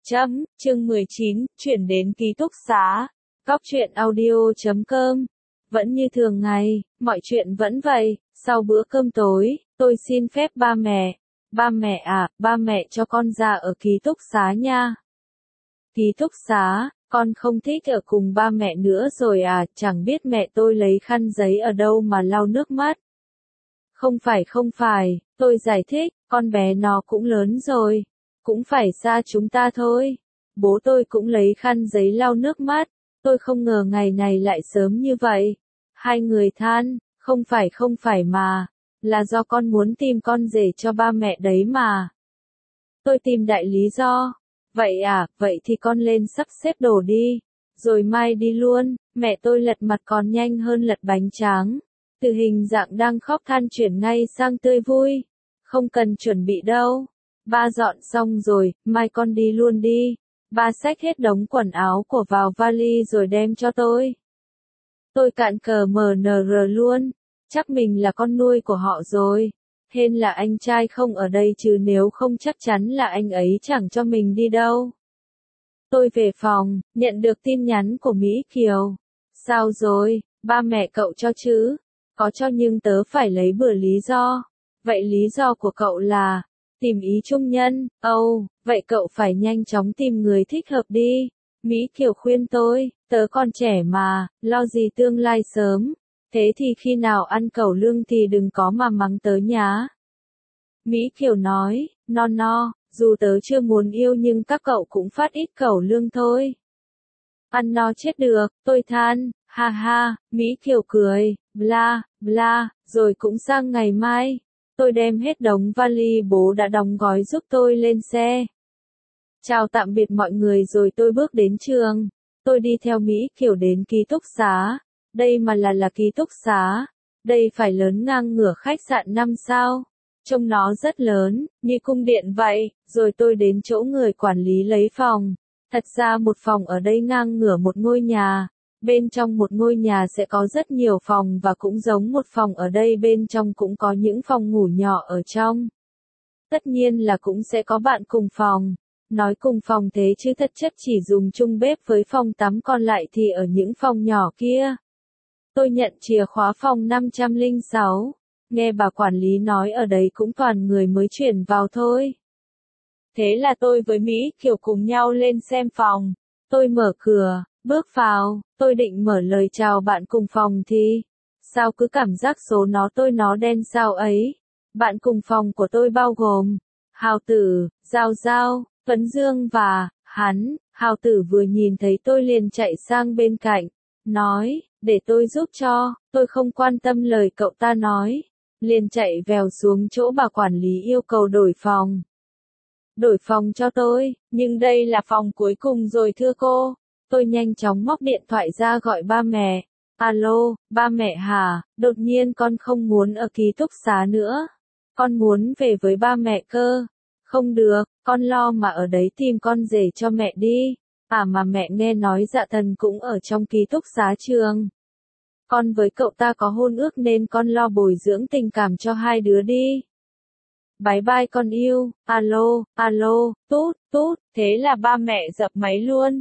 Chương 19, chuyển đến ký túc xá. Góc truyện audio.com. Vẫn như thường ngày, mọi chuyện vẫn vậy, sau bữa cơm tối, tôi xin phép ba mẹ. Ba mẹ à, ba mẹ cho con ra ở ký túc xá nha. Ký túc xá, con không thích ở cùng ba mẹ nữa rồi à, chẳng biết mẹ tôi lấy khăn giấy ở đâu mà lau nước mắt. Không phải, tôi giải thích, con bé nó cũng lớn rồi. Cũng phải xa chúng ta thôi. Bố tôi cũng lấy khăn giấy lau nước mắt. Tôi không ngờ ngày này lại sớm như vậy. Hai người than, không phải mà. Là do con muốn tìm con rể cho ba mẹ đấy mà. Tôi tìm đại lý do. Vậy à, vậy thì con lên sắp xếp đồ đi. Rồi mai đi luôn. Mẹ tôi lật mặt còn nhanh hơn lật bánh tráng. Từ hình dạng đang khóc than chuyển ngay sang tươi vui. Không cần chuẩn bị đâu. Ba dọn xong rồi, mai con đi luôn đi. Ba xách hết đống quần áo của vào vali rồi đem cho tôi. Tôi cạn cờ MNR luôn. Chắc mình là con nuôi của họ rồi. Hên là anh trai không ở đây chứ nếu không chắc chắn là anh ấy chẳng cho mình đi đâu. Tôi về phòng, nhận được tin nhắn của Mỹ Kiều. Sao rồi, ba mẹ cậu cho chứ? Có cho nhưng tớ phải lấy bừa lý do. Vậy lý do của cậu là tìm ý chung nhân. Vậy cậu phải nhanh chóng tìm người thích hợp đi. Mỹ Kiều khuyên tôi, tớ còn trẻ mà, lo gì tương lai sớm. Thế thì khi nào ăn cẩu lương thì đừng có mà mắng tớ nhá. Mỹ Kiều nói, dù tớ chưa muốn yêu nhưng các cậu cũng phát ít cẩu lương thôi. Ăn no chết được, tôi than, ha ha, Mỹ Kiều cười, bla, bla, rồi cũng sang ngày mai. Tôi đem hết đống vali bố đã đóng gói giúp tôi lên xe. Chào tạm biệt mọi người rồi tôi bước đến trường. Tôi đi theo Mỹ Kiều đến ký túc xá. Đây mà là ký túc xá. Đây phải lớn ngang ngửa khách sạn 5 sao. Trông nó rất lớn, như cung điện vậy. Rồi tôi đến chỗ người quản lý lấy phòng. Thật ra một phòng ở đây ngang ngửa một ngôi nhà. Bên trong một ngôi nhà sẽ có rất nhiều phòng và cũng giống một phòng ở đây bên trong cũng có những phòng ngủ nhỏ ở trong. Tất nhiên là cũng sẽ có bạn cùng phòng. Nói cùng phòng thế chứ thật chất chỉ dùng chung bếp với phòng tắm còn lại thì ở những phòng nhỏ kia. Tôi nhận chìa khóa phòng 506. Nghe bà quản lý nói ở đấy cũng toàn người mới chuyển vào thôi. Thế là tôi với Mỹ Kiều cùng nhau lên xem phòng. Tôi mở cửa. Bước vào, tôi định mở lời chào bạn cùng phòng thì sao cứ cảm giác số nó đen sao ấy. Bạn cùng phòng của tôi bao gồm Hào Tử, Giao Giao, Tuấn Dương và hắn. Hào Tử vừa nhìn thấy tôi liền chạy sang bên cạnh, nói, để tôi giúp cho. Tôi không quan tâm lời cậu ta nói, liền chạy vèo xuống chỗ bà quản lý yêu cầu đổi phòng. Đổi phòng cho tôi, nhưng đây là phòng cuối cùng rồi thưa cô. Tôi nhanh chóng móc điện thoại ra gọi ba mẹ. Alo, ba mẹ hả? Đột nhiên con không muốn ở ký túc xá nữa. Con muốn về với ba mẹ cơ. Không được, con lo mà ở đấy tìm con rể cho mẹ đi. À mà mẹ nghe nói Dạ Thần cũng ở trong ký túc xá trường. Con với cậu ta có hôn ước nên con lo bồi dưỡng tình cảm cho hai đứa đi. Bye bye con yêu. Alo, tút, thế là ba mẹ dập máy luôn.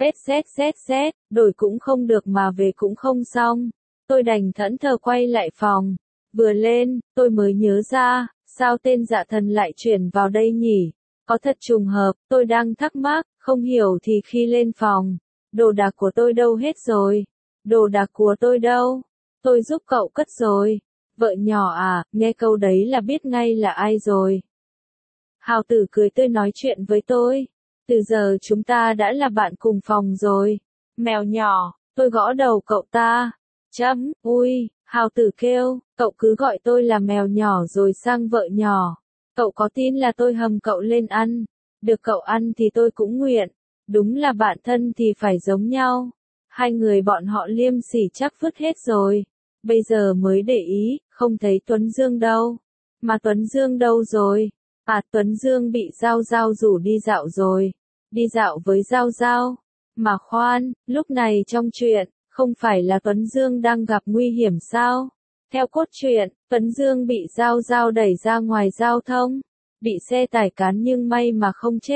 Xét, đổi cũng không được mà về cũng không xong. Tôi đành thẫn thờ quay lại phòng. Vừa lên, tôi mới nhớ ra, sao tên Dạ Thần lại chuyển vào đây nhỉ? Có thật trùng hợp, tôi đang thắc mắc, không hiểu thì khi lên phòng. Đồ đạc của tôi đâu hết rồi? Đồ đạc của tôi đâu? Tôi giúp cậu cất rồi. Vợ nhỏ à, nghe câu đấy là biết ngay là ai rồi. Hào Tử cười tươi nói chuyện với tôi. Từ giờ chúng ta đã là bạn cùng phòng rồi. Mèo nhỏ, tôi gõ đầu cậu ta. Ui, Hào Tử kêu, cậu cứ gọi tôi là mèo nhỏ rồi sang vợ nhỏ. Cậu có tin là tôi hầm cậu lên ăn? Được cậu ăn thì tôi cũng nguyện. Đúng là bạn thân thì phải giống nhau. Hai người bọn họ liêm sỉ chắc vứt hết rồi. Bây giờ mới để ý, không thấy Tuấn Dương đâu. Mà Tuấn Dương đâu rồi? À, Tuấn Dương bị Giao Giao rủ đi dạo rồi. Đi dạo với Giao Giao. Mà khoan, lúc này trong chuyện, không phải là Tuấn Dương đang gặp nguy hiểm sao? Theo cốt truyện, Tuấn Dương bị Giao Giao đẩy ra ngoài giao thông. Bị xe tải cán nhưng may mà không chết.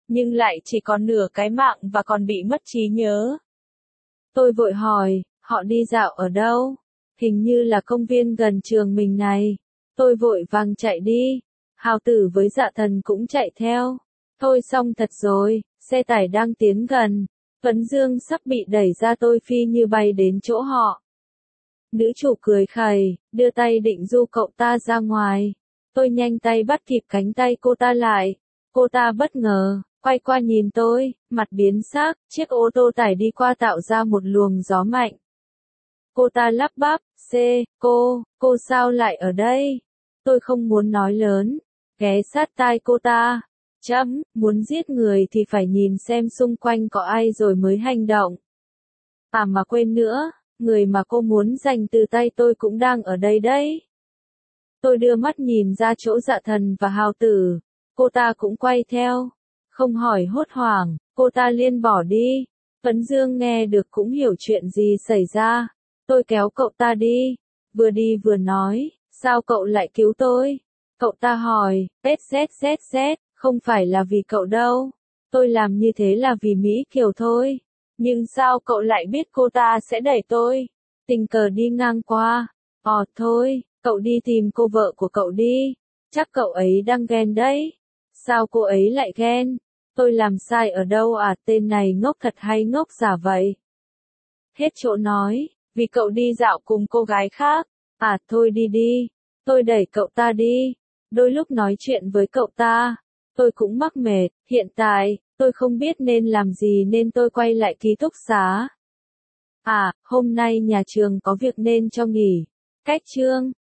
nhưng lại chỉ còn nửa cái mạng và còn bị mất trí nhớ. Tôi vội hỏi, họ đi dạo ở đâu? Hình như là công viên gần trường mình này. Tôi vội vàng chạy đi. Hào Tử với Dạ Thần cũng chạy theo. Thôi xong thật rồi, xe tải đang tiến gần. Tuấn Dương sắp bị đẩy ra, tôi phi như bay đến chỗ họ. Nữ chủ cười khẩy, đưa tay định du cậu ta ra ngoài. Tôi nhanh tay bắt kịp cánh tay cô ta lại. Cô ta bất ngờ, quay qua nhìn tôi, mặt biến sắc, chiếc ô tô tải đi qua tạo ra một luồng gió mạnh. Cô ta lắp bắp, cô sao lại ở đây? Tôi không muốn nói lớn, ghé sát tai cô ta. Muốn giết người thì phải nhìn xem xung quanh có ai rồi mới hành động. À mà quên nữa, người mà cô muốn giành từ tay tôi cũng đang ở đây đấy. Tôi đưa mắt nhìn ra chỗ Dạ Thần và Hào Tử, cô ta cũng quay theo. Không hỏi hốt hoảng, cô ta liền bỏ đi. Tuấn Dương nghe được cũng hiểu chuyện gì xảy ra. Tôi kéo cậu ta đi vừa nói, sao cậu lại cứu tôi? Cậu ta hỏi, không phải là vì cậu đâu. Tôi làm như thế là vì Mỹ Kiều thôi. Nhưng sao cậu lại biết cô ta sẽ đẩy tôi? Tình cờ đi ngang qua. Thôi, cậu đi tìm cô vợ của cậu đi. Chắc cậu ấy đang ghen đấy. Sao cô ấy lại ghen? Tôi làm sai ở đâu à? Tên này ngốc thật hay ngốc giả vậy? Hết chỗ nói, vì cậu đi dạo cùng cô gái khác. Thôi đi. Tôi đẩy cậu ta đi. Đôi lúc nói chuyện với cậu ta, tôi cũng mắc mệt. Hiện tại, tôi không biết nên làm gì nên tôi quay lại ký túc xá. Hôm nay nhà trường có việc nên cho nghỉ. Cách chương